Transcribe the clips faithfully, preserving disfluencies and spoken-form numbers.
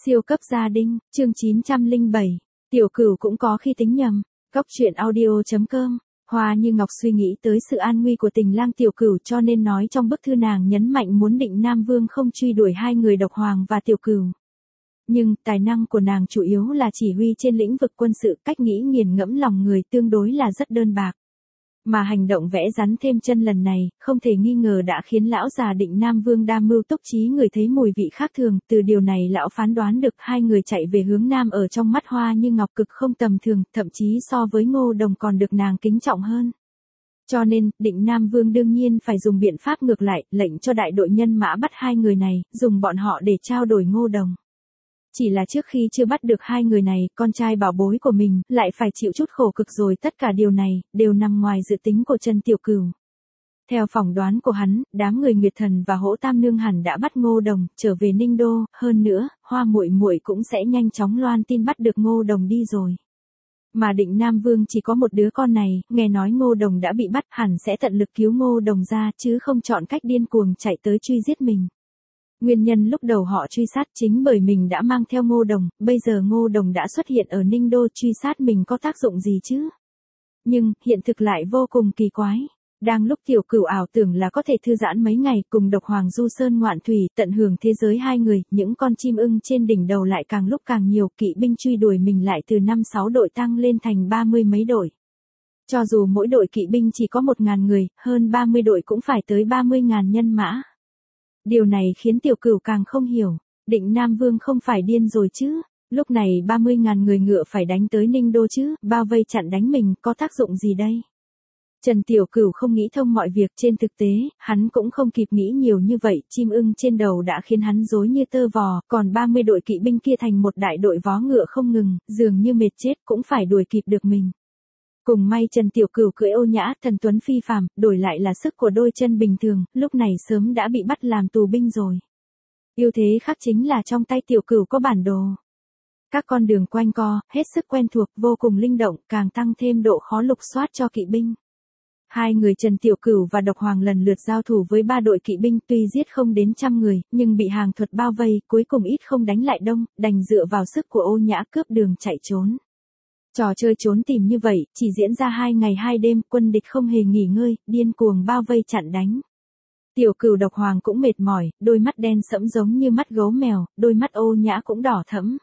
Siêu cấp gia đình, chương chín trăm lẻ bảy. Tiểu Cửu cũng có khi tính nhầm. Góc truyện audio chấm com. Hoa Như Ngọc suy nghĩ tới sự an nguy của Tình Lang Tiểu Cửu cho nên nói trong bức thư nàng nhấn mạnh muốn Định Nam Vương không truy đuổi hai người Độc Hoàng và Tiểu Cửu. Nhưng tài năng của nàng chủ yếu là chỉ huy trên lĩnh vực quân sự, cách nghĩ nghiền ngẫm lòng người tương đối là rất đơn bạc. Mà hành động vẽ rắn thêm chân lần này, không thể nghi ngờ đã khiến lão già Định Nam Vương đa mưu túc trí người thấy mùi vị khác thường, từ điều này lão phán đoán được hai người chạy về hướng nam ở trong mắt Hoa Như Ngọc cực không tầm thường, thậm chí so với Ngô Đồng còn được nàng kính trọng hơn. Cho nên, Định Nam Vương đương nhiên phải dùng biện pháp ngược lại, lệnh cho đại đội nhân mã bắt hai người này, dùng bọn họ để trao đổi Ngô Đồng. Chỉ là trước khi chưa bắt được hai người này, con trai bảo bối của mình lại phải chịu chút khổ cực rồi, tất cả điều này đều nằm ngoài dự tính của Trần Tiểu Cửu. Theo phỏng đoán của hắn, đám người Nguyệt Thần và Hỗ Tam Nương hẳn đã bắt Ngô Đồng trở về Ninh Đô, hơn nữa, Hoa Muội Muội cũng sẽ nhanh chóng loan tin bắt được Ngô Đồng đi rồi. Mà Định Nam Vương chỉ có một đứa con này, nghe nói Ngô Đồng đã bị bắt, hẳn sẽ tận lực cứu Ngô Đồng ra, chứ không chọn cách điên cuồng chạy tới truy giết mình. Nguyên nhân lúc đầu họ truy sát chính bởi mình đã mang theo Ngô Đồng, bây giờ Ngô Đồng đã xuất hiện ở Ninh Đô, truy sát mình có tác dụng gì chứ? Nhưng, hiện thực lại vô cùng kỳ quái. Đang lúc Tiểu Cửu ảo tưởng là có thể thư giãn mấy ngày cùng Độc Hoàng du sơn ngoạn thủy, tận hưởng thế giới hai người, những con chim ưng trên đỉnh đầu lại càng lúc càng nhiều, kỵ binh truy đuổi mình lại từ năm sáu đội tăng lên thành ba mươi mấy đội. Cho dù mỗi đội kỵ binh chỉ có một ngàn người, hơn ba mươi đội cũng phải tới ba mươi ngàn nhân mã. Điều này khiến Tiểu Cửu càng không hiểu, Định Nam Vương không phải điên rồi chứ, lúc này ba mươi ngàn người ngựa phải đánh tới Ninh Đô chứ, bao vây chặn đánh mình có tác dụng gì đây? Trần Tiểu Cửu không nghĩ thông mọi việc, trên thực tế, hắn cũng không kịp nghĩ nhiều như vậy, chim ưng trên đầu đã khiến hắn rối như tơ vò, còn ba mươi đội kỵ binh kia thành một đại đội vó ngựa không ngừng, dường như mệt chết cũng phải đuổi kịp được mình. Cùng may Trần Tiểu Cửu cưỡi ô nhã, thần tuấn phi phàm, đổi lại là sức của đôi chân bình thường, lúc này sớm đã bị bắt làm tù binh rồi. Ưu thế khác chính là trong tay Tiểu Cửu có bản đồ. Các con đường quanh co, hết sức quen thuộc, vô cùng linh động, càng tăng thêm độ khó lục soát cho kỵ binh. Hai người Trần Tiểu Cửu và Độc Hoàng lần lượt giao thủ với ba đội kỵ binh, tuy giết không đến trăm người, nhưng bị hàng thuật bao vây, cuối cùng ít không đánh lại đông, đành dựa vào sức của ô nhã cướp đường chạy trốn. Trò chơi trốn tìm như vậy, chỉ diễn ra hai ngày hai đêm, quân địch không hề nghỉ ngơi, điên cuồng bao vây chặn đánh. Tiểu Cửu Độc Hoàng cũng mệt mỏi, đôi mắt đen sẫm giống như mắt gấu mèo, đôi mắt ô nhã cũng đỏ thẫm.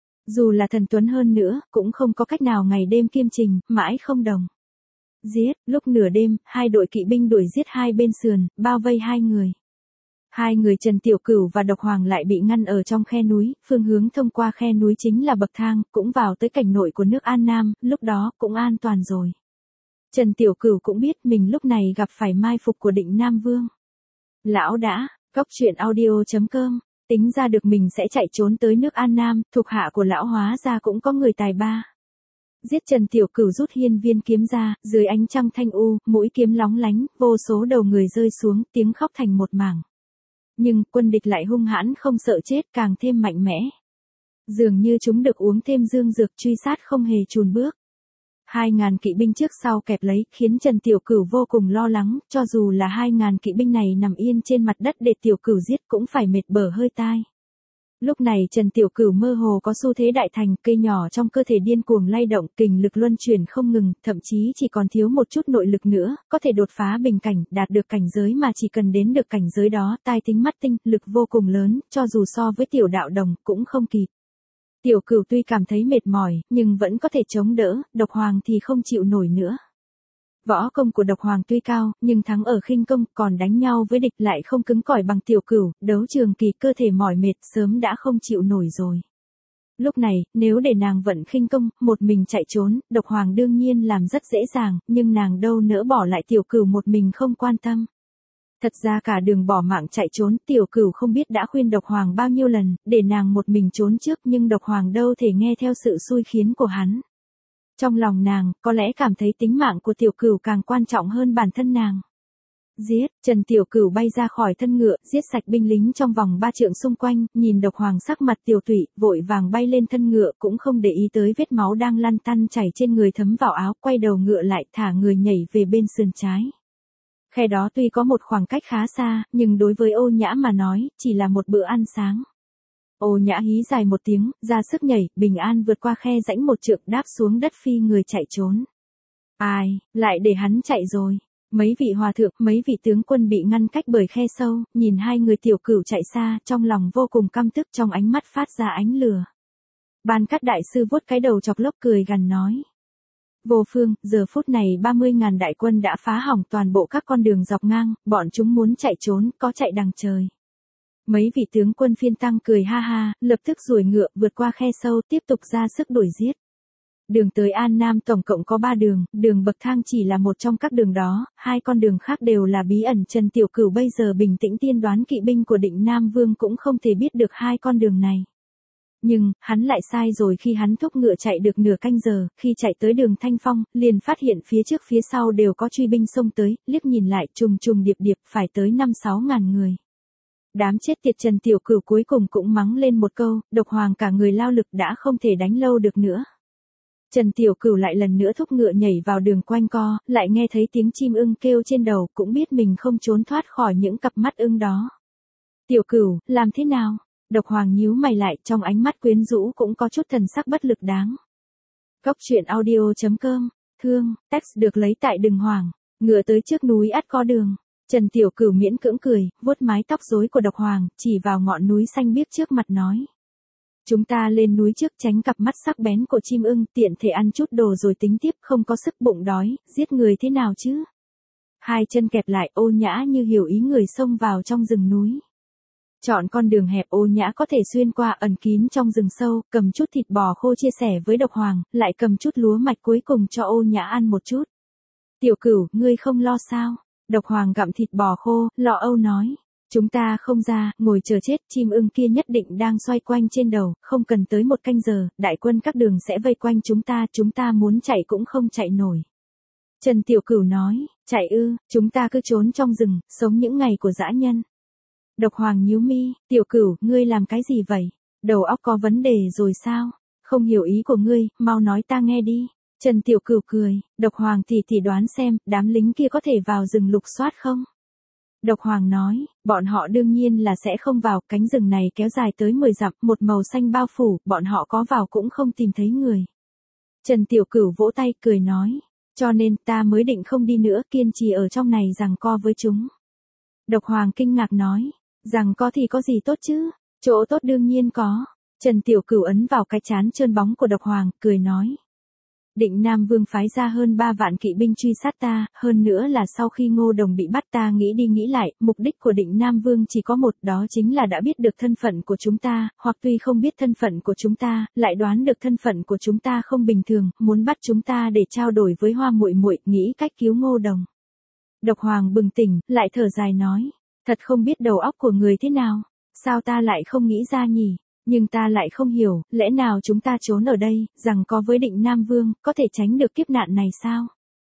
Dù là thần tuấn hơn nữa, cũng không có cách nào ngày đêm kiêm trình, mãi không đồng. Giết, lúc nửa đêm, hai đội kỵ binh đuổi giết hai bên sườn, bao vây hai người. Hai người Trần Tiểu Cửu và Độc Hoàng lại bị ngăn ở trong khe núi, phương hướng thông qua khe núi chính là bậc thang, cũng vào tới cảnh nội của nước An Nam, lúc đó cũng an toàn rồi. Trần Tiểu Cửu cũng biết mình lúc này gặp phải mai phục của Định Nam Vương. Lão đã, góc truyện audio chấm com, tính ra được mình sẽ chạy trốn tới nước An Nam, thuộc hạ của lão hóa ra cũng có người tài ba. Giết Trần Tiểu Cửu rút hiên viên kiếm ra, dưới ánh trăng thanh u, mũi kiếm lóng lánh, vô số đầu người rơi xuống, tiếng khóc thành một mảng. Nhưng quân địch lại hung hãn không sợ chết, càng thêm mạnh mẽ. Dường như chúng được uống thêm dương dược, truy sát không hề chùn bước. Hai ngàn kỵ binh trước sau kẹp lấy, khiến Trần Tiểu Cửu vô cùng lo lắng, cho dù là hai ngàn kỵ binh này nằm yên trên mặt đất để Tiểu Cửu giết cũng phải mệt bở hơi tai. Lúc này Trần Tiểu Cửu mơ hồ có xu thế đại thành, cây nhỏ trong cơ thể điên cuồng lay động, kình lực luân chuyển không ngừng, thậm chí chỉ còn thiếu một chút nội lực nữa, có thể đột phá bình cảnh, đạt được cảnh giới mà chỉ cần đến được cảnh giới đó, tai tính mắt tinh, lực vô cùng lớn, cho dù so với Tiểu Đạo Đồng, cũng không kịp. Tiểu Cửu tuy cảm thấy mệt mỏi, nhưng vẫn có thể chống đỡ, Độc Hoàng thì không chịu nổi nữa. Võ công của Độc Hoàng tuy cao, nhưng thắng ở khinh công, còn đánh nhau với địch lại không cứng cỏi bằng Tiểu Cửu, đấu trường kỳ cơ thể mỏi mệt sớm đã không chịu nổi rồi. Lúc này, nếu để nàng vận khinh công, một mình chạy trốn, Độc Hoàng đương nhiên làm rất dễ dàng, nhưng nàng đâu nỡ bỏ lại Tiểu Cửu một mình không quan tâm. Thật ra cả đường bỏ mạng chạy trốn, Tiểu Cửu không biết đã khuyên Độc Hoàng bao nhiêu lần, để nàng một mình trốn trước, nhưng Độc Hoàng đâu thể nghe theo sự xui khiến của hắn. Trong lòng nàng, có lẽ cảm thấy tính mạng của Tiểu Cửu càng quan trọng hơn bản thân nàng. Giết, Trần Tiểu Cửu bay ra khỏi thân ngựa, giết sạch binh lính trong vòng ba trượng xung quanh, nhìn Độc Hoàng sắc mặt tiểu tụy, vội vàng bay lên thân ngựa, cũng không để ý tới vết máu đang lăn tăn chảy trên người thấm vào áo, quay đầu ngựa lại, thả người nhảy về bên sườn trái. Khe đó tuy có một khoảng cách khá xa, nhưng đối với Ô Nhã mà nói, chỉ là một bữa ăn sáng. Ô Nhã hí dài một tiếng, ra sức nhảy, bình an vượt qua khe rãnh một trượng đáp xuống đất phi người chạy trốn. Ai, lại để hắn chạy rồi. Mấy vị hòa thượng, mấy vị tướng quân bị ngăn cách bởi khe sâu, nhìn hai người tiểu cửu chạy xa, trong lòng vô cùng căm tức, trong ánh mắt phát ra ánh lửa. Ban Cát đại sư vuốt cái đầu chọc lốc cười gằn nói. Vô Phương, giờ phút này ba mươi ngàn đại quân đã phá hỏng toàn bộ các con đường dọc ngang, bọn chúng muốn chạy trốn, có chạy đằng trời. Mấy vị tướng quân phiên tăng cười ha ha, lập tức ruổi ngựa vượt qua khe sâu tiếp tục ra sức đuổi giết. Đường tới An Nam tổng cộng có ba đường, đường bậc thang chỉ là một trong các đường đó, hai con đường khác đều là bí ẩn. Trần Tiểu Cửu bây giờ bình tĩnh tiên đoán kỵ binh của Định Nam Vương cũng không thể biết được hai con đường này. Nhưng, hắn lại sai rồi khi hắn thúc ngựa chạy được nửa canh giờ, khi chạy tới đường Thanh Phong, liền phát hiện phía trước phía sau đều có truy binh xông tới, liếc nhìn lại trùng trùng điệp điệp phải tới năm sáu ngàn người. Đám chết tiệt. Trần Tiểu Cửu cuối cùng cũng mắng lên một câu, độc hoàng cả người lao lực đã không thể đánh lâu được nữa. Trần Tiểu Cửu lại lần nữa thúc ngựa nhảy vào đường quanh co, lại nghe thấy tiếng chim ưng kêu trên đầu, cũng biết mình không trốn thoát khỏi những cặp mắt ưng đó. Tiểu Cửu, làm thế nào? Độc hoàng nhíu mày lại, trong ánh mắt quyến rũ cũng có chút thần sắc bất lực đáng. Góc truyện audio chấm com, thương, text được lấy tại Đừng Hoàng, ngựa tới trước núi ắt có đường. Trần Tiểu Cửu miễn cưỡng cười, vuốt mái tóc rối của độc hoàng, chỉ vào ngọn núi xanh biếc trước mặt nói. Chúng ta lên núi trước tránh cặp mắt sắc bén của chim ưng, tiện thể ăn chút đồ rồi tính tiếp, không có sức bụng đói, giết người thế nào chứ? Hai chân kẹp lại, Ô Nhã như hiểu ý người xông vào trong rừng núi. Chọn con đường hẹp, Ô Nhã có thể xuyên qua ẩn kín trong rừng sâu, cầm chút thịt bò khô chia sẻ với độc hoàng, lại cầm chút lúa mạch cuối cùng cho Ô Nhã ăn một chút. Tiểu Cửu, ngươi không lo sao? Độc hoàng gặm thịt bò khô, lo âu nói. Chúng ta không ra, ngồi chờ chết, chim ưng kia nhất định đang xoay quanh trên đầu, không cần tới một canh giờ, đại quân các đường sẽ vây quanh chúng ta, chúng ta muốn chạy cũng không chạy nổi. Trần Tiểu Cửu nói, chạy ư, chúng ta cứ trốn trong rừng, sống những ngày của dã nhân. Độc hoàng nhíu mi, Tiểu Cửu, ngươi làm cái gì vậy? Đầu óc có vấn đề rồi sao? Không hiểu ý của ngươi, mau nói ta nghe đi. Trần Tiểu Cửu cười, độc hoàng thì thì đoán xem, đám lính kia có thể vào rừng lục soát không? Độc hoàng nói, bọn họ đương nhiên là sẽ không vào, cánh rừng này kéo dài tới mười dặm, một màu xanh bao phủ, bọn họ có vào cũng không tìm thấy người. Trần Tiểu Cửu vỗ tay cười nói, cho nên ta mới định không đi nữa, kiên trì ở trong này giằng co với chúng. Độc hoàng kinh ngạc nói, giằng co thì có gì tốt chứ, chỗ tốt đương nhiên có. Trần Tiểu Cửu ấn vào cái trán trơn bóng của độc hoàng, cười nói. Định Nam Vương phái ra hơn ba vạn kỵ binh truy sát ta, hơn nữa là sau khi Ngô Đồng bị bắt ta nghĩ đi nghĩ lại, mục đích của Định Nam Vương chỉ có một, đó chính là đã biết được thân phận của chúng ta, hoặc tuy không biết thân phận của chúng ta, lại đoán được thân phận của chúng ta không bình thường, muốn bắt chúng ta để trao đổi với Hoa Muội Muội, nghĩ cách cứu Ngô Đồng. Độc hoàng bừng tỉnh, lại thở dài nói, thật không biết đầu óc của người thế nào, sao ta lại không nghĩ ra nhỉ? Nhưng ta lại không hiểu, lẽ nào chúng ta trốn ở đây, rằng có với Định Nam Vương, có thể tránh được kiếp nạn này sao?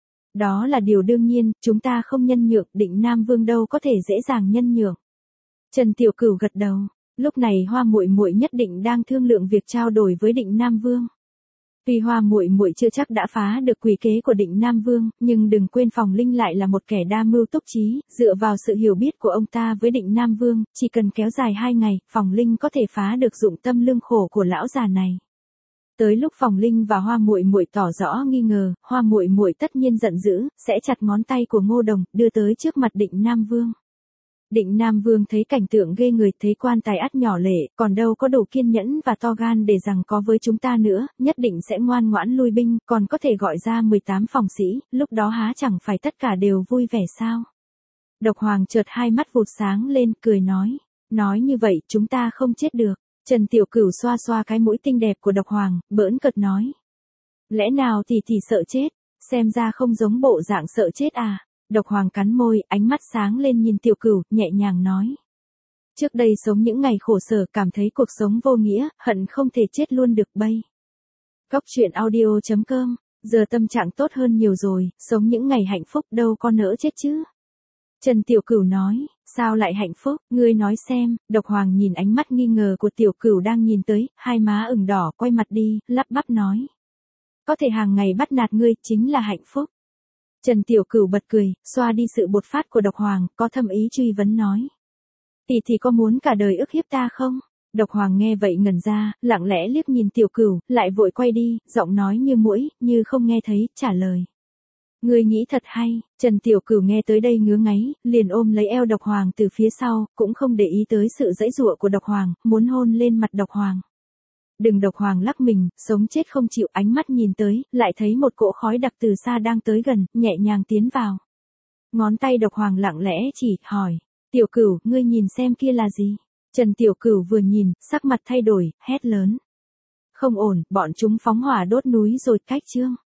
Đó là điều đương nhiên, chúng ta không nhân nhượng, Định Nam Vương đâu có thể dễ dàng nhân nhượng. Trần Tiểu Cửu gật đầu, lúc này Hoa Muội Muội nhất định đang thương lượng việc trao đổi với Định Nam Vương. Tuy Hoa Muội Muội chưa chắc đã phá được quỷ kế của Định Nam Vương, nhưng đừng quên Phòng Linh lại là một kẻ đa mưu túc trí, dựa vào sự hiểu biết của ông ta với Định Nam Vương, chỉ cần kéo dài hai ngày, Phòng Linh có thể phá được dụng tâm lương khổ của lão già này. Tới lúc Phòng Linh và Hoa Muội Muội tỏ rõ nghi ngờ, Hoa Muội Muội tất nhiên giận dữ, sẽ chặt ngón tay của Ngô Đồng, đưa tới trước mặt Định Nam Vương. Định Nam Vương thấy cảnh tượng ghê người, thấy quan tài ắt nhỏ lệ, còn đâu có đủ kiên nhẫn và to gan để rằng có với chúng ta nữa, nhất định sẽ ngoan ngoãn lui binh, còn có thể gọi ra mười tám phòng sĩ, lúc đó há chẳng phải tất cả đều vui vẻ sao? Độc hoàng chợt hai mắt vụt sáng lên, cười nói, nói như vậy chúng ta không chết được. Trần Tiểu Cửu xoa xoa cái mũi tinh đẹp của độc hoàng, bỡn cợt nói. Lẽ nào thì thì sợ chết, xem ra không giống bộ dạng sợ chết à? Độc hoàng cắn môi, ánh mắt sáng lên nhìn Tiểu Cửu, nhẹ nhàng nói. Trước đây sống những ngày khổ sở, cảm thấy cuộc sống vô nghĩa, hận không thể chết luôn được bây. Góc truyện audio chấm com, giờ tâm trạng tốt hơn nhiều rồi, sống những ngày hạnh phúc đâu có nỡ chết chứ. Trần Tiểu Cửu nói, sao lại hạnh phúc, ngươi nói xem. Độc hoàng nhìn ánh mắt nghi ngờ của Tiểu Cửu đang nhìn tới, hai má ửng đỏ, quay mặt đi, lắp bắp nói. Có thể hàng ngày bắt nạt ngươi, chính là hạnh phúc. Trần Tiểu Cửu bật cười, xoa đi sự bột phát của độc hoàng, có thâm ý truy vấn nói. Tỷ thì có muốn cả đời ức hiếp ta không? Độc Hoàng nghe vậy ngẩn ra, lặng lẽ liếc nhìn Tiểu Cửu, lại vội quay đi, giọng nói như muỗi, như không nghe thấy, trả lời. Ngươi nghĩ thật hay. Trần Tiểu Cửu nghe tới đây ngứa ngáy, liền ôm lấy eo Độc Hoàng từ phía sau, cũng không để ý tới sự giãy giụa của Độc Hoàng, muốn hôn lên mặt Độc Hoàng. Đừng. Độc Hoàng lắc mình, sống chết không chịu, ánh mắt nhìn tới, lại thấy một cỗ khói đặc từ xa đang tới gần, nhẹ nhàng tiến vào. Ngón tay Độc Hoàng lặng lẽ chỉ, hỏi. Tiểu Cửu, ngươi nhìn xem kia là gì? Trần Tiểu Cửu vừa nhìn, sắc mặt thay đổi, hét lớn. Không ổn, bọn chúng phóng hỏa đốt núi rồi, cách chương.